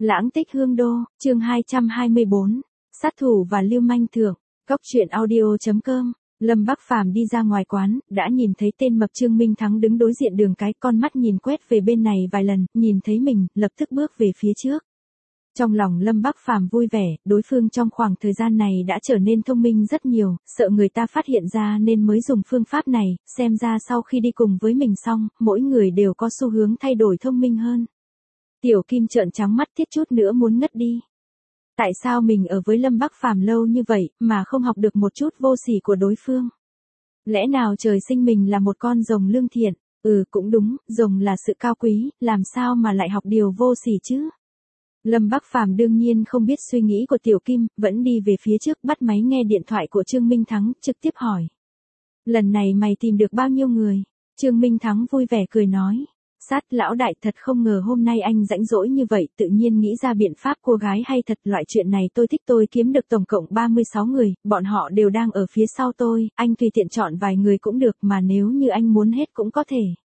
Lãng tích hương đô, chương 224, sát thủ và lưu manh thượng, Cóc truyện audio.com. Lâm Bắc Phàm đi ra ngoài quán, đã nhìn thấy tên mập Trương Minh Thắng đứng đối diện đường cái, con mắt nhìn quét về bên này vài lần, nhìn thấy mình, lập tức bước về phía trước. Trong lòng Lâm Bắc Phàm vui vẻ, đối phương trong khoảng thời gian này đã trở nên thông minh rất nhiều, sợ người ta phát hiện ra nên mới dùng phương pháp này, xem ra sau khi đi cùng với mình xong, mỗi người đều có xu hướng thay đổi thông minh hơn. Tiểu Kim trợn trắng mắt thiết chút nữa muốn ngất đi. Tại sao mình ở với Lâm Bắc Phàm lâu như vậy mà không học được một chút vô sỉ của đối phương? Lẽ nào trời sinh mình là một con rồng lương thiện? Cũng đúng, rồng là sự cao quý, làm sao mà lại học điều vô sỉ chứ? Lâm Bắc Phàm đương nhiên không biết suy nghĩ của Tiểu Kim, vẫn đi về phía trước bắt máy nghe điện thoại của Trương Minh Thắng, trực tiếp hỏi. Lần này mày tìm được bao nhiêu người? Trương Minh Thắng vui vẻ cười nói. Sát lão đại, thật không ngờ hôm nay anh rãnh rỗi như vậy, tự nhiên nghĩ ra biện pháp cô gái hay thật, loại chuyện này tôi thích, tôi kiếm được tổng cộng 36 người, bọn họ đều đang ở phía sau tôi, anh tùy tiện chọn vài người cũng được, mà nếu như anh muốn hết cũng có thể.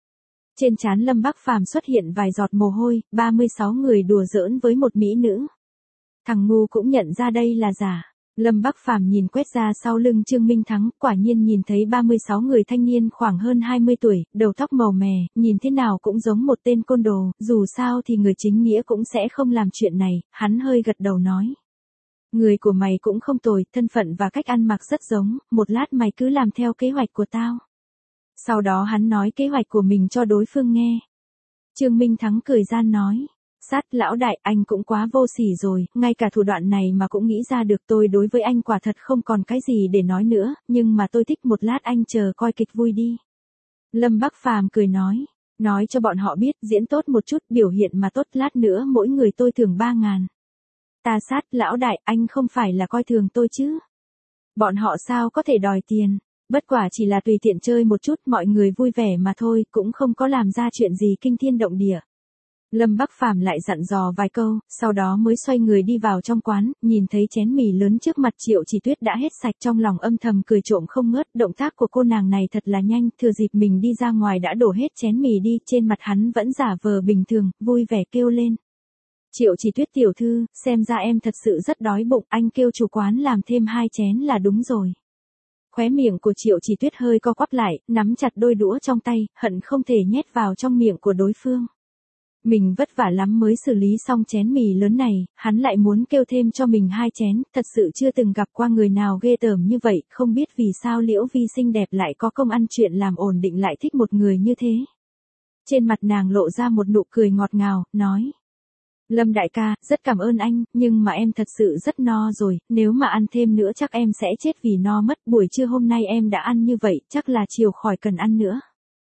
Trên trán Lâm Bắc Phàm xuất hiện vài giọt mồ hôi, 36 người đùa giỡn với một mỹ nữ. Thằng ngu cũng nhận ra đây là giả. Lâm Bắc Phàm nhìn quét ra sau lưng Trương Minh Thắng, quả nhiên nhìn thấy 36 người thanh niên khoảng hơn 20 tuổi, đầu tóc màu mè, nhìn thế nào cũng giống một tên côn đồ, dù sao thì người chính nghĩa cũng sẽ không làm chuyện này, hắn hơi gật đầu nói. Người của mày cũng không tồi, thân phận và cách ăn mặc rất giống, một lát mày cứ làm theo kế hoạch của tao. Sau đó hắn nói kế hoạch của mình cho đối phương nghe. Trương Minh Thắng cười gian nói. Sát lão đại, anh cũng quá vô sỉ rồi, ngay cả thủ đoạn này mà cũng nghĩ ra được, tôi đối với anh quả thật không còn cái gì để nói nữa, nhưng mà tôi thích, một lát anh chờ coi kịch vui đi. Lâm Bắc Phàm cười nói cho bọn họ biết, diễn tốt một chút, biểu hiện mà tốt, lát nữa mỗi người tôi thưởng 3.000. Ta Sát lão đại, anh không phải là coi thường tôi chứ? Bọn họ sao có thể đòi tiền? Bất quả chỉ là tùy tiện chơi một chút, mọi người vui vẻ mà thôi, cũng không có làm ra chuyện gì kinh thiên động địa. Lâm Bắc Phàm lại dặn dò vài câu, sau đó mới xoay người đi vào trong quán, nhìn thấy chén mì lớn trước mặt Triệu Chỉ Tuyết đã hết sạch, trong lòng âm thầm cười trộm không ngớt, động tác của cô nàng này thật là nhanh, thừa dịp mình đi ra ngoài đã đổ hết chén mì đi, trên mặt hắn vẫn giả vờ bình thường, vui vẻ kêu lên. Triệu Chỉ Tuyết tiểu thư, xem ra em thật sự rất đói bụng, anh kêu chủ quán làm thêm 2 chén là đúng rồi. Khóe miệng của Triệu Chỉ Tuyết hơi co quắp lại, nắm chặt đôi đũa trong tay, hận không thể nhét vào trong miệng của đối phương. Mình vất vả lắm mới xử lý xong chén mì lớn này, hắn lại muốn kêu thêm cho mình 2 chén, thật sự chưa từng gặp qua người nào ghê tởm như vậy, không biết vì sao Liễu Vi xinh đẹp lại có công ăn chuyện làm, ổn định lại thích một người như thế. Trên mặt nàng lộ ra một nụ cười ngọt ngào, nói. Lâm đại ca, rất cảm ơn anh, nhưng mà em thật sự rất no rồi, nếu mà ăn thêm nữa chắc em sẽ chết vì no mất, buổi trưa hôm nay em đã ăn như vậy, chắc là chiều khỏi cần ăn nữa.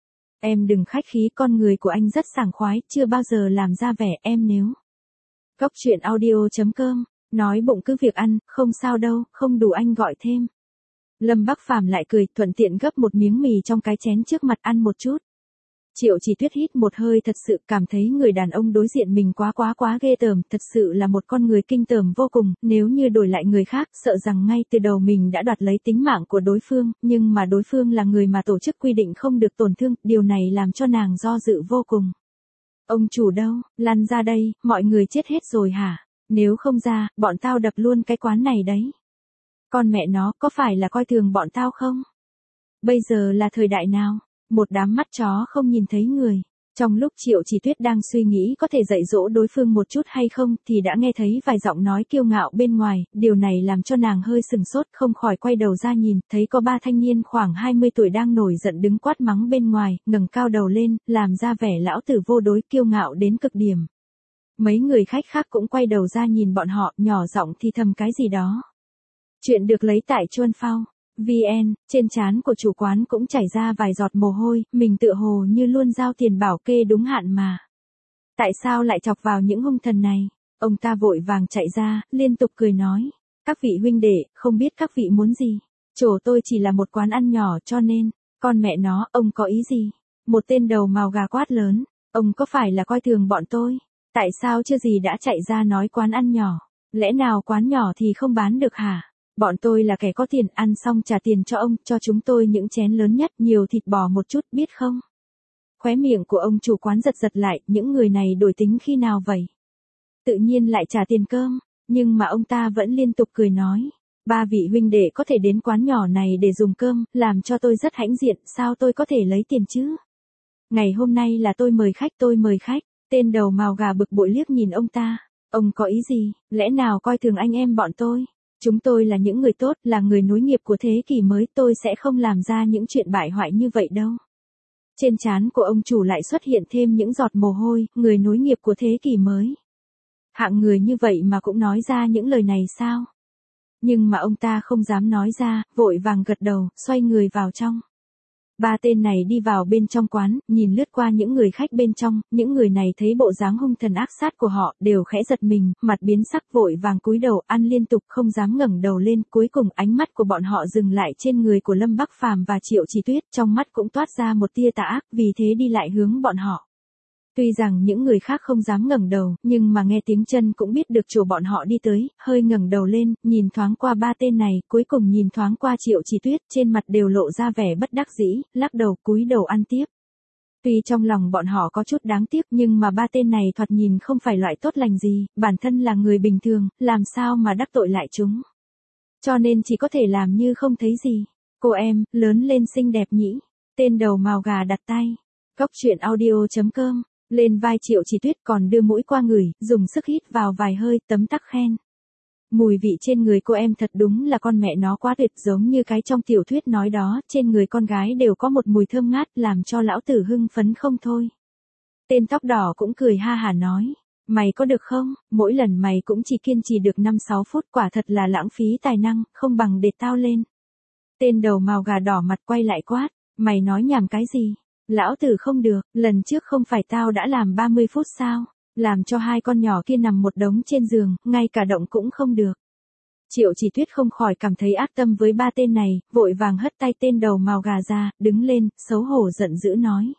Em đừng khách khí, con người của anh rất sảng khoái, chưa bao giờ làm ra vẻ em nếu. Cóc truyện audio.com, nói bụng cứ việc ăn, không sao đâu, không đủ anh gọi thêm. Lâm Bắc Phàm lại cười, thuận tiện gấp một miếng mì trong cái chén trước mặt ăn một chút. Triệu Chỉ Tuyết hít một hơi thật sự, cảm thấy người đàn ông đối diện mình quá ghê tởm, thật sự là một con người kinh tởm vô cùng, nếu như đổi lại người khác, sợ rằng ngay từ đầu mình đã đoạt lấy tính mạng của đối phương, nhưng mà đối phương là người mà tổ chức quy định không được tổn thương, điều này làm cho nàng do dự vô cùng. Ông chủ đâu, lăn ra đây, mọi người chết hết rồi hả? Nếu không ra, bọn tao đập luôn cái quán này đấy. Con mẹ nó, có phải là coi thường bọn tao không? Bây giờ là thời đại nào? Một đám mắt chó không nhìn thấy người. Trong lúc Triệu Chỉ Tuyết đang suy nghĩ có thể dạy dỗ đối phương một chút hay không, thì đã nghe thấy vài giọng nói kiêu ngạo bên ngoài, điều này làm cho nàng hơi sừng sốt, không khỏi quay đầu ra nhìn, thấy có 3 thanh niên khoảng 20 tuổi đang nổi giận đứng quát mắng bên ngoài, ngẩng cao đầu lên, làm ra vẻ lão tử vô đối, kiêu ngạo đến cực điểm. Mấy người khách khác cũng quay đầu ra nhìn bọn họ, nhỏ giọng thì thầm cái gì đó. Chuyện được lấy tại Chuan Phao VN, trên trán của chủ quán cũng chảy ra vài giọt mồ hôi, mình tựa hồ như luôn giao tiền bảo kê đúng hạn mà. Tại sao lại chọc vào những hung thần này? Ông ta vội vàng chạy ra, liên tục cười nói. Các vị huynh đệ, không biết các vị muốn gì? Chỗ tôi chỉ là một quán ăn nhỏ cho nên, con mẹ nó, ông có ý gì? Một tên đầu mào gà quát lớn, ông có phải là coi thường bọn tôi? Tại sao chưa gì đã chạy ra nói quán ăn nhỏ? Lẽ nào quán nhỏ thì không bán được hả? Bọn tôi là kẻ có tiền, ăn xong trả tiền cho ông, cho chúng tôi những chén lớn nhất, nhiều thịt bò một chút, biết không? Khóe miệng của ông chủ quán giật lại, những người này đổi tính khi nào vậy? tự nhiên lại trả tiền cơm, nhưng mà ông ta vẫn liên tục cười nói. Ba vị huynh đệ có thể đến quán nhỏ này để dùng cơm, làm cho tôi rất hãnh diện, sao tôi có thể lấy tiền chứ? Ngày hôm nay là tôi mời khách. Tên đầu mào gà bực bội liếc nhìn ông ta. Ông có ý gì, lẽ nào coi thường anh em bọn tôi? Chúng tôi là những người tốt, là người nối nghiệp của thế kỷ mới, tôi sẽ không làm ra những chuyện bại hoại như vậy đâu. Trên trán của ông chủ lại xuất hiện thêm những giọt mồ hôi, người nối nghiệp của thế kỷ mới. Hạng người như vậy mà cũng nói ra những lời này sao? Nhưng mà ông ta không dám nói ra, vội vàng gật đầu, xoay người vào trong. Ba tên này đi vào bên trong quán, nhìn lướt qua những người khách bên trong, những người này thấy bộ dáng hung thần ác sát của họ, đều khẽ giật mình, mặt biến sắc vội vàng cúi đầu ăn liên tục không dám ngẩng đầu lên, cuối cùng ánh mắt của bọn họ dừng lại trên người của Lâm Bắc Phàm và Triệu Chỉ Tuyết, trong mắt cũng toát ra một tia tà ác, vì thế đi lại hướng bọn họ. Tuy rằng những người khác không dám ngẩng đầu, nhưng mà nghe tiếng chân cũng biết được chỗ bọn họ đi tới, hơi ngẩng đầu lên, nhìn thoáng qua ba tên này, cuối cùng nhìn thoáng qua Triệu Chỉ Tuyết, trên mặt đều lộ ra vẻ bất đắc dĩ, lắc đầu cúi đầu ăn tiếp. Tuy trong lòng bọn họ có chút đáng tiếc nhưng mà ba tên này thoạt nhìn không phải loại tốt lành gì, bản thân là người bình thường, làm sao mà đắc tội lại chúng. Cho nên chỉ có thể làm như không thấy gì. Cô em, lớn lên xinh đẹp nhỉ. Tên đầu mào gà đặt tay. Cóc truyện audio.com lên vai Triệu Chỉ Tuyết còn đưa mũi qua ngửi, dùng sức hít vào vài hơi, tấm tắc khen. Mùi vị trên người cô em thật đúng là con mẹ nó quá tuyệt, giống như cái trong tiểu thuyết nói đó, trên người con gái đều có một mùi thơm ngát, làm cho lão tử hưng phấn không thôi. Tên tóc đỏ cũng cười ha hả nói, mày có được không, mỗi lần mày cũng chỉ kiên trì được 5-6 phút, quả thật là lãng phí tài năng, không bằng để tao lên. Tên đầu mào gà đỏ mặt quay lại quát, mày nói nhảm cái gì? Lão tử không được, lần trước không phải tao đã làm 30 phút sao? Làm cho hai con nhỏ kia nằm một đống trên giường, ngay cả động cũng không được. Triệu Chỉ Tuyết không khỏi cảm thấy ác tâm với ba tên này, vội vàng hất tay tên đầu mào gà ra, đứng lên, xấu hổ giận dữ nói.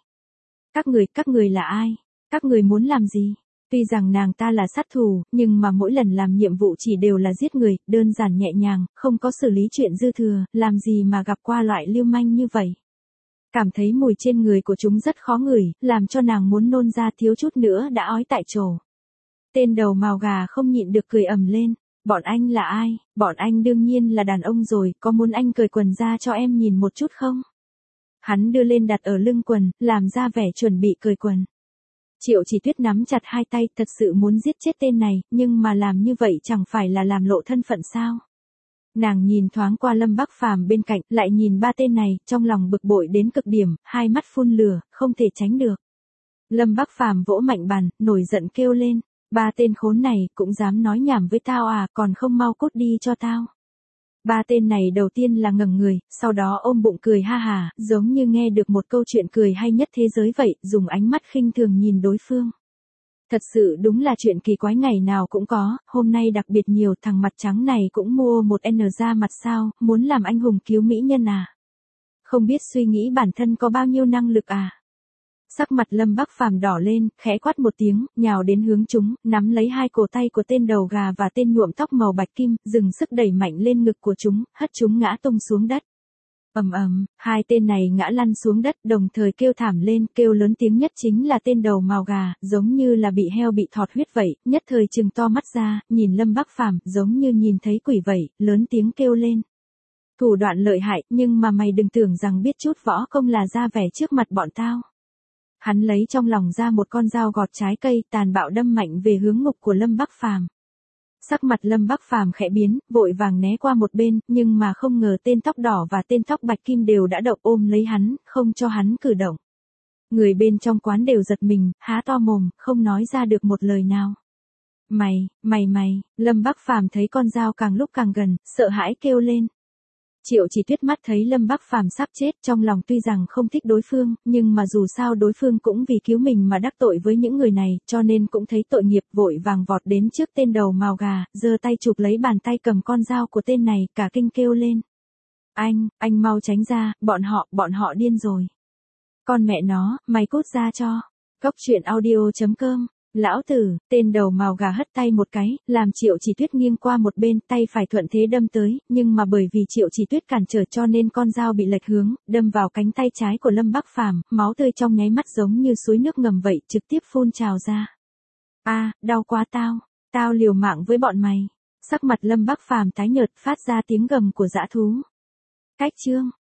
Các người là ai? Các người muốn làm gì? Tuy rằng nàng ta là sát thủ, nhưng mà mỗi lần làm nhiệm vụ chỉ đều là giết người, đơn giản nhẹ nhàng, không có xử lý chuyện dư thừa, làm gì mà gặp qua loại lưu manh như vậy. Cảm thấy mùi trên người của chúng rất khó ngửi, làm cho nàng muốn nôn ra, thiếu chút nữa đã ói tại chỗ. Tên đầu mào gà không nhịn được cười ầm lên. Bọn anh là ai? Bọn anh đương nhiên là đàn ông rồi, có muốn anh cởi quần ra cho em nhìn một chút không? Hắn đưa lên đặt ở lưng quần, làm ra vẻ chuẩn bị cởi quần. Triệu Chỉ Tuyết nắm chặt hai tay, thật sự muốn giết chết tên này, nhưng mà làm như vậy chẳng phải là làm lộ thân phận sao? Nàng nhìn thoáng qua Lâm Bắc Phàm bên cạnh, lại nhìn ba tên này, trong lòng bực bội đến cực điểm, hai mắt phun lửa, không thể tránh được. Lâm Bắc Phàm vỗ mạnh bàn, nổi giận kêu lên, ba tên khốn này, cũng dám nói nhảm với tao à, còn không mau cút đi cho tao. Ba tên này đầu tiên là ngẩng người, sau đó ôm bụng cười ha hà, giống như nghe được một câu chuyện cười hay nhất thế giới vậy, dùng ánh mắt khinh thường nhìn đối phương. Thật sự đúng là chuyện kỳ quái ngày nào cũng có, hôm nay đặc biệt nhiều, thằng mặt trắng này cũng mua một N ra mặt sao, muốn làm anh hùng cứu mỹ nhân à? Không biết suy nghĩ bản thân có bao nhiêu năng lực à? Sắc mặt Lâm Bắc Phàm đỏ lên, khẽ quát một tiếng, nhào đến hướng chúng, nắm lấy hai cổ tay của tên đầu gà và tên nhuộm tóc màu bạch kim, dừng sức đẩy mạnh lên ngực của chúng, hất chúng ngã tung xuống đất. Ầm ầm, hai tên này ngã lăn xuống đất, đồng thời kêu thảm lên, kêu lớn tiếng nhất chính là tên đầu mào gà, giống như là bị heo bị thọt huyết vậy, nhất thời trừng to mắt ra, nhìn Lâm Bắc Phàm, giống như nhìn thấy quỷ vậy, lớn tiếng kêu lên. Thủ đoạn lợi hại, nhưng mà mày đừng tưởng rằng biết chút võ công là ra vẻ trước mặt bọn tao. Hắn lấy trong lòng ra một con dao gọt trái cây, tàn bạo đâm mạnh về hướng ngực của Lâm Bắc Phàm. Sắc mặt Lâm Bắc Phàm khẽ biến, vội vàng né qua một bên, nhưng mà không ngờ tên tóc đỏ và tên tóc bạch kim đều đã động ôm lấy hắn, không cho hắn cử động. Người bên trong quán đều giật mình, há to mồm, không nói ra được một lời nào. Mày, Lâm Bắc Phàm thấy con dao càng lúc càng gần, sợ hãi kêu lên. Triệu Chỉ Tuyết mắt thấy Lâm Bắc Phàm sắp chết, trong lòng tuy rằng không thích đối phương, nhưng mà dù sao đối phương cũng vì cứu mình mà đắc tội với những người này, cho nên cũng thấy tội nghiệp, vội vàng vọt đến trước tên đầu mào gà, giơ tay chụp lấy bàn tay cầm con dao của tên này, cả kinh kêu lên. Anh mau tránh ra, bọn họ điên rồi. Con mẹ nó, mày cút ra cho. Cóc truyện audio.com Lão tử, tên đầu mào gà hất tay một cái, làm Triệu Chỉ Tuyết nghiêng qua một bên, tay phải thuận thế đâm tới, nhưng mà bởi vì Triệu Chỉ Tuyết cản trở cho nên con dao bị lệch hướng, đâm vào cánh tay trái của Lâm Bắc Phàm, máu tươi trong nháy mắt giống như suối nước ngầm vậy, trực tiếp phun trào ra. A, đau quá tao. Tao liều mạng với bọn mày. Sắc mặt Lâm Bắc Phàm tái nhợt phát ra tiếng gầm của dã thú. Cách chương